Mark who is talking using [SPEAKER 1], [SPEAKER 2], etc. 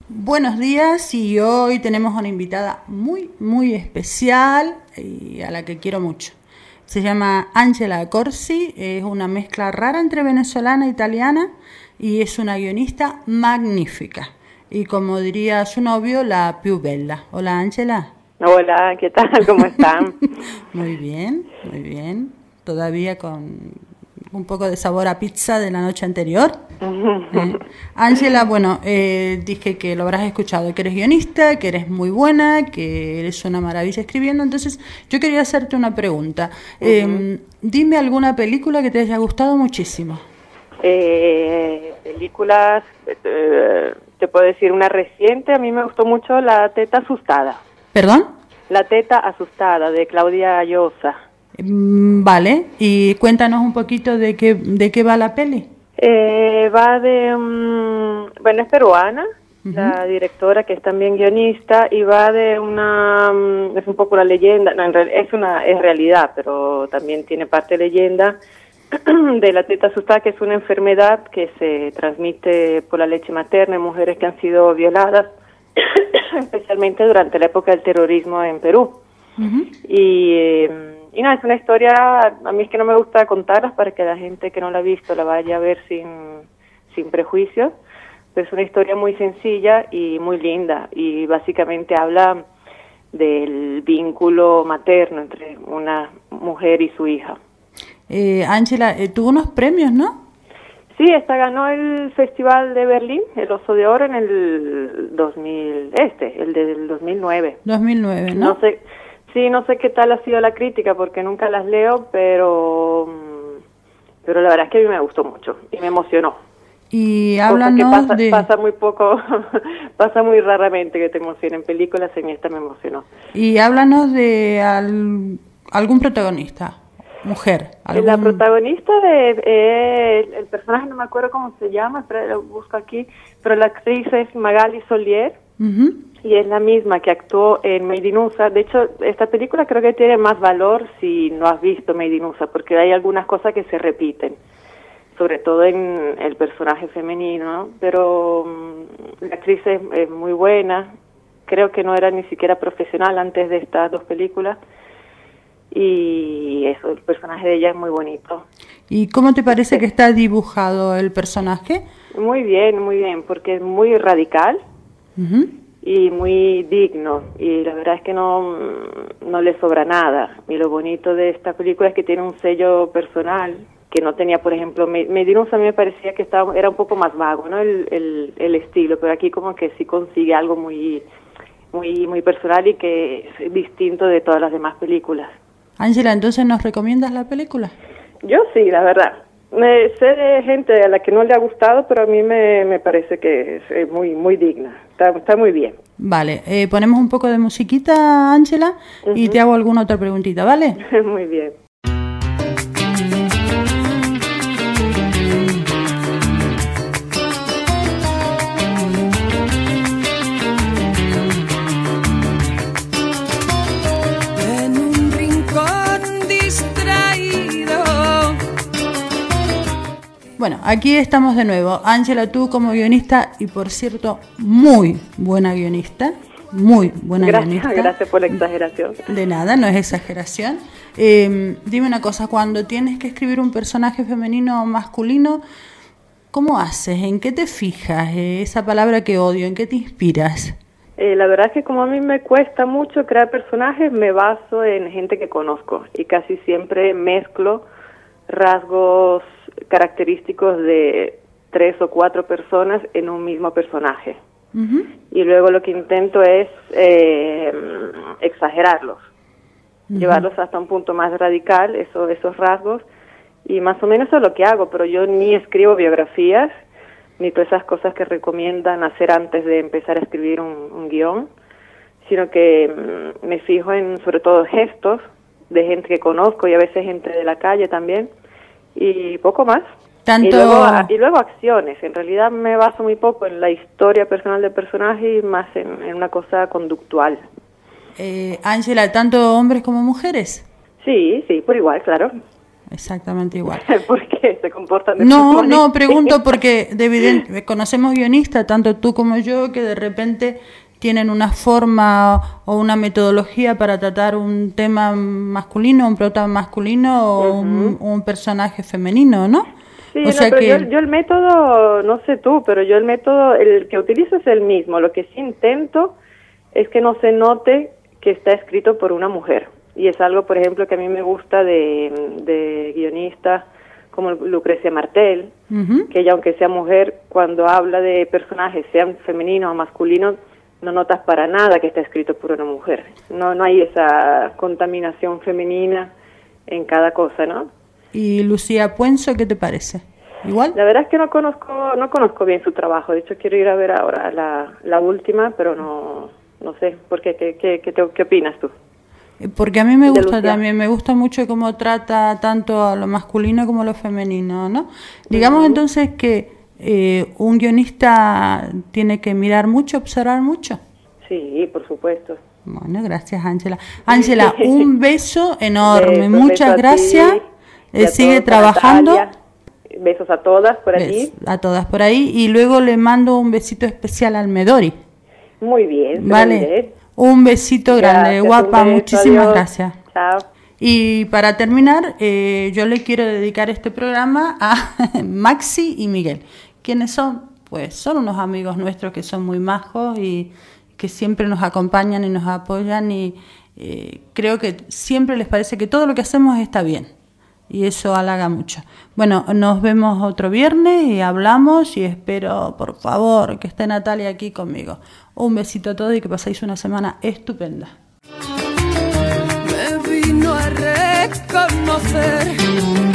[SPEAKER 1] Buenos días y hoy tenemos una invitada muy especial y a la que quiero mucho. Se llama Angela Corsi, es una mezcla rara entre venezolana e italiana y es una guionista magnífica. Y como diría su novio, la più bella. Hola Angela.
[SPEAKER 2] Hola, ¿qué tal? ¿Cómo están?
[SPEAKER 1] Muy bien, muy bien. Todavía con un poco de sabor a pizza de la noche anterior. Ángela, bueno, dije que lo habrás escuchado, que eres guionista, que eres muy buena, que eres una maravilla escribiendo. Entonces, yo quería hacerte una pregunta. Dime alguna película que te haya gustado muchísimo.
[SPEAKER 2] Películas, te puedo decir una reciente, a mí me gustó mucho La teta asustada.
[SPEAKER 1] ¿Perdón?
[SPEAKER 2] La teta asustada, de Claudia Llosa.
[SPEAKER 1] Vale, y cuéntanos un poquito de qué va la peli.
[SPEAKER 2] Va de, bueno, es peruana, la directora que es también guionista, y va de una, es un poco una leyenda, no, es realidad, pero también tiene parte leyenda, de la teta asustada, que es una enfermedad que se transmite por la leche materna en mujeres que han sido violadas, especialmente durante la época del terrorismo en Perú. Y no, es una historia, a mí es que no me gusta contarlas para que la gente que no la ha visto la vaya a ver sin prejuicios, pero es una historia muy sencilla y muy linda, y básicamente habla del vínculo materno entre una mujer y su hija.
[SPEAKER 1] Ángela, tuvo unos premios, ¿no?
[SPEAKER 2] Sí, esta ganó el Festival de Berlín, el Oso de Oro, en el 2000, el del 2009.
[SPEAKER 1] 2009, ¿no?
[SPEAKER 2] No sé, sí, no sé qué tal ha sido la crítica porque nunca las leo, pero la verdad es que a mí me gustó mucho y me emocionó.
[SPEAKER 1] Y
[SPEAKER 2] Cosa que
[SPEAKER 1] háblanos
[SPEAKER 2] pasa muy poco, pasa muy raramente que te emocionen películas, en esta me emocionó.
[SPEAKER 1] y háblanos de algún protagonista, mujer,
[SPEAKER 2] La
[SPEAKER 1] algún...
[SPEAKER 2] protagonista el personaje no me acuerdo cómo se llama, espera, lo busco aquí, pero la actriz es Magali Solier. Y es la misma que actuó en Made in USA. De hecho, esta película creo que tiene más valor si no has visto Made in USA, porque hay algunas cosas que se repiten, sobre todo en el personaje femenino, ¿no? Pero la actriz es muy buena. Creo que no era ni siquiera profesional antes de estas dos películas. Y eso, el personaje de ella es muy bonito.
[SPEAKER 1] ¿Y cómo te parece que está dibujado el personaje?
[SPEAKER 2] Muy bien, porque es muy radical. Y muy digno, y la verdad es que no le sobra nada. Y lo bonito de esta película es que tiene un sello personal que no tenía, por ejemplo, Medinus. A mí me parecía que era un poco más vago, ¿no? El estilo, pero aquí como que sí consigue algo muy personal y que es distinto de todas las demás películas.
[SPEAKER 1] Ángela, entonces ¿nos recomiendas la película?
[SPEAKER 2] Yo sí, la verdad. Sé de gente a la que no le ha gustado, pero a mí me parece que es muy digna. Está muy bien.
[SPEAKER 1] Vale, ponemos un poco de musiquita, Ángela, y te hago alguna otra preguntita, ¿vale?
[SPEAKER 2] Muy bien.
[SPEAKER 1] Bueno, aquí estamos de nuevo. Ángela, tú como guionista, y por cierto, muy buena guionista, muy buena guionista.
[SPEAKER 2] Gracias por la exageración.
[SPEAKER 1] De nada, no es exageración. Dime una cosa, cuando tienes que escribir un personaje femenino o masculino, ¿cómo haces? ¿En qué te fijas? Esa palabra que odio, ¿en qué te inspiras?
[SPEAKER 2] La verdad es que como a mí me cuesta mucho crear personajes, me baso en gente que conozco y casi siempre mezclo rasgos característicos de 3 o 4 personas en un mismo personaje. Y luego lo que intento es exagerarlos, llevarlos hasta un punto más radical, esos rasgos, y más o menos eso es lo que hago, pero yo ni escribo biografías, ni todas esas cosas que recomiendan hacer antes de empezar a escribir un guión, sino que me fijo en, sobre todo, gestos de gente que conozco y a veces gente de la calle también, y poco más. Y luego acciones. En realidad me baso muy poco en la historia personal del personaje y más en una cosa conductual.
[SPEAKER 1] Ángela, ¿tanto hombres como mujeres?
[SPEAKER 2] Sí, por igual, claro.
[SPEAKER 1] exactamente igual.
[SPEAKER 2] ¿Por qué se comportan de
[SPEAKER 1] No, pregunto porque conocemos guionistas, tanto tú como yo, que de repente tienen una forma o una metodología para tratar un tema masculino, un prota masculino o un personaje femenino, ¿no?
[SPEAKER 2] Sí, pero yo el método, no sé tú, pero yo el método, el que utilizo es el mismo. Lo que sí intento es que no se note que está escrito por una mujer. Y es algo, por ejemplo, que a mí me gusta de guionistas como Lucrecia Martel, que ella, aunque sea mujer, cuando habla de personajes, sean femeninos o masculinos, no notas para nada que está escrito por una mujer. No hay esa contaminación femenina en cada cosa, ¿no?
[SPEAKER 1] ¿Y Lucía Puenzo, qué te parece? ¿Igual?
[SPEAKER 2] La verdad es que no conozco bien su trabajo. De hecho, quiero ir a ver ahora la última, pero no sé. ¿Por qué? ¿Qué opinas tú?
[SPEAKER 1] Porque a mí me gusta también, me gusta mucho cómo trata tanto a lo masculino como a lo femenino, ¿no? Digamos entonces que un guionista tiene que mirar mucho, observar mucho.
[SPEAKER 2] Sí, por supuesto.
[SPEAKER 1] Bueno, gracias, Ángela. Ángela, un beso enorme, muchas gracias. Sigue trabajando.
[SPEAKER 2] Besos a todas por allí.
[SPEAKER 1] A todas por ahí. Y luego le mando un besito especial al Medori.
[SPEAKER 2] Muy bien.
[SPEAKER 1] Vale. Un besito grande, guapa. Muchísimas gracias.
[SPEAKER 2] Chao.
[SPEAKER 1] Y para terminar, yo le quiero dedicar este programa a Maxi y Miguel. ¿Quiénes son? Pues son unos amigos nuestros que son muy majos y que siempre nos acompañan y nos apoyan y creo que siempre les parece que todo lo que hacemos está bien. Y eso halaga mucho. Bueno, nos vemos otro viernes y hablamos y espero, por favor, que esté Natalia aquí conmigo. Un besito a todos y que paséis una semana estupenda. Me vino a reconocer